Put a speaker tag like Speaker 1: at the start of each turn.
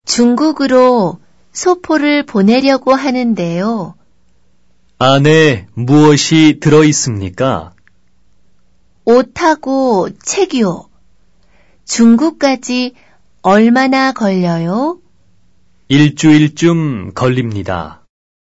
Speaker 1: 중국으로 소포를 보내려고 하는데요.
Speaker 2: 안에 무엇이 들어 있습니까?
Speaker 1: 옷하고 책이요. 중국까지 얼마나 걸려요?
Speaker 2: 일주일쯤 걸립니다.